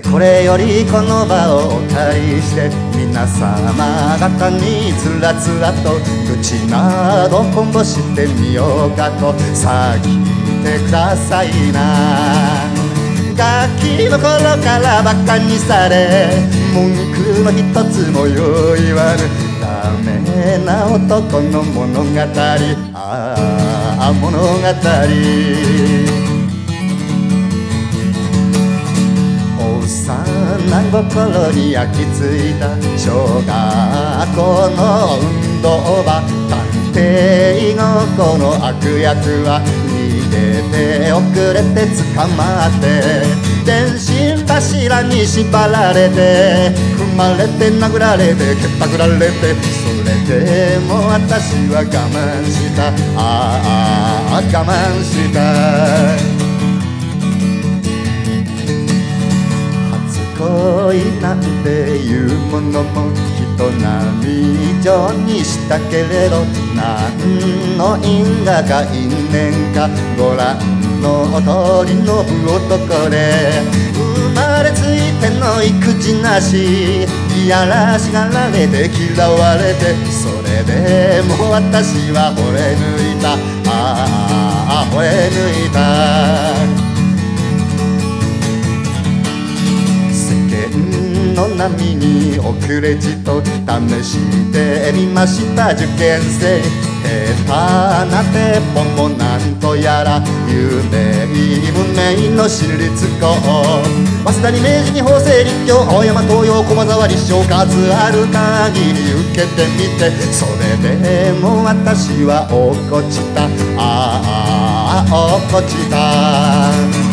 これよりこの場をお借りして皆様方につらつらと愚痴などこぼしてみようかとさあ聞いてくださいな。ガキの頃からバカにされ文句の一つもよう言わぬダメな男の物語、ああ物語。幼心に焼き付いた小学校の運動場、探偵ごっこの悪役は逃げて遅れて捕まって電信柱に縛られて踏まれて殴られて蹴ったくられて、それでも私は我慢した、ああ我慢した。恋なんていうものも人並み以上にしたけれど何の因果か因縁かご覧の通りの男で生まれついての育児なしいやらしがられて嫌われてそれでも私は惚れ抜いた、ああ惚れ抜いた。の波に遅れじと試してみました受験生、下手な鉄砲もなんとやら有名無名の私立校、早稲田に明治に法政立教青山東洋駒沢立正数ある限り受けてみてそれでも私は落っこちた、ああ落っこちた。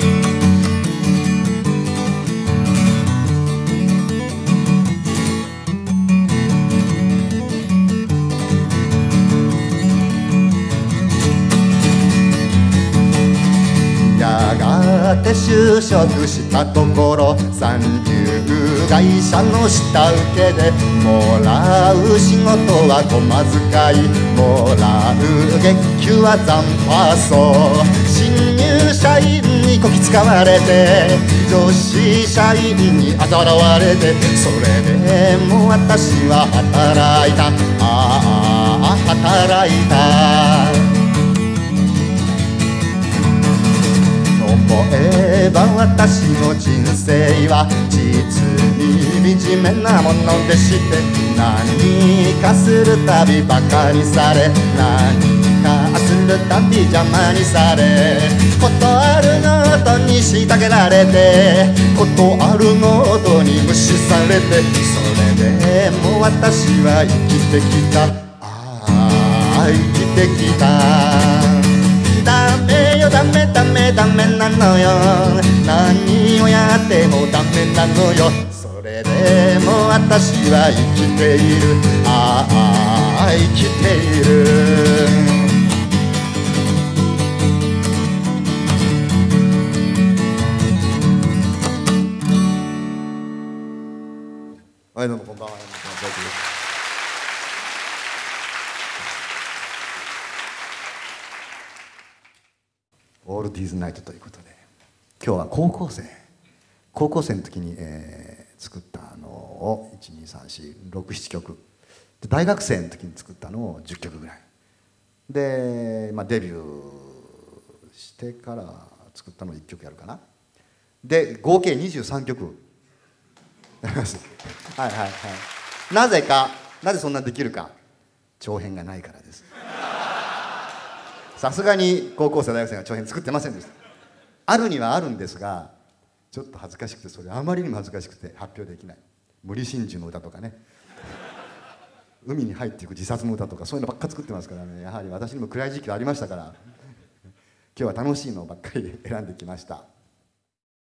就職したところ三流会社の下請けでもらう仕事は小遣いもらう月給は残パーソ、新入社員にこき使われて女子社員に嘲笑われてそれでも私は働いた、ああ働いた。思えば私の人生は実に惨めなものでして何かするたびバカにされ何かするたび邪魔にされことあるごとに虐げられてことあるごとに無視されてそれでも私は生きてきた、ああ生きてきた。ダメよダメダメダメなのよ何をやってもダメなのよそれでも私は生きている、ああ生きている。はいどうもこんばんは。オールディーズナイトということで今日は高校生の時に、作ったのを12346曲で大学生の時に作ったのを10曲ぐらいで、デビューしてから作ったのを1曲やるかなで合計23曲やりますはいはいはい。なぜそんなできるか長編がないからです。さすがに高校生大学生が長編作ってませんでした。あるにはあるんですがちょっと恥ずかしくてそれあまりにも恥ずかしくて発表できない。無理心中の歌とかね海に入っていく自殺の歌とかそういうのばっか作ってますからね。やはり私にも暗い時期がありましたから今日は楽しいのばっかり選んできました。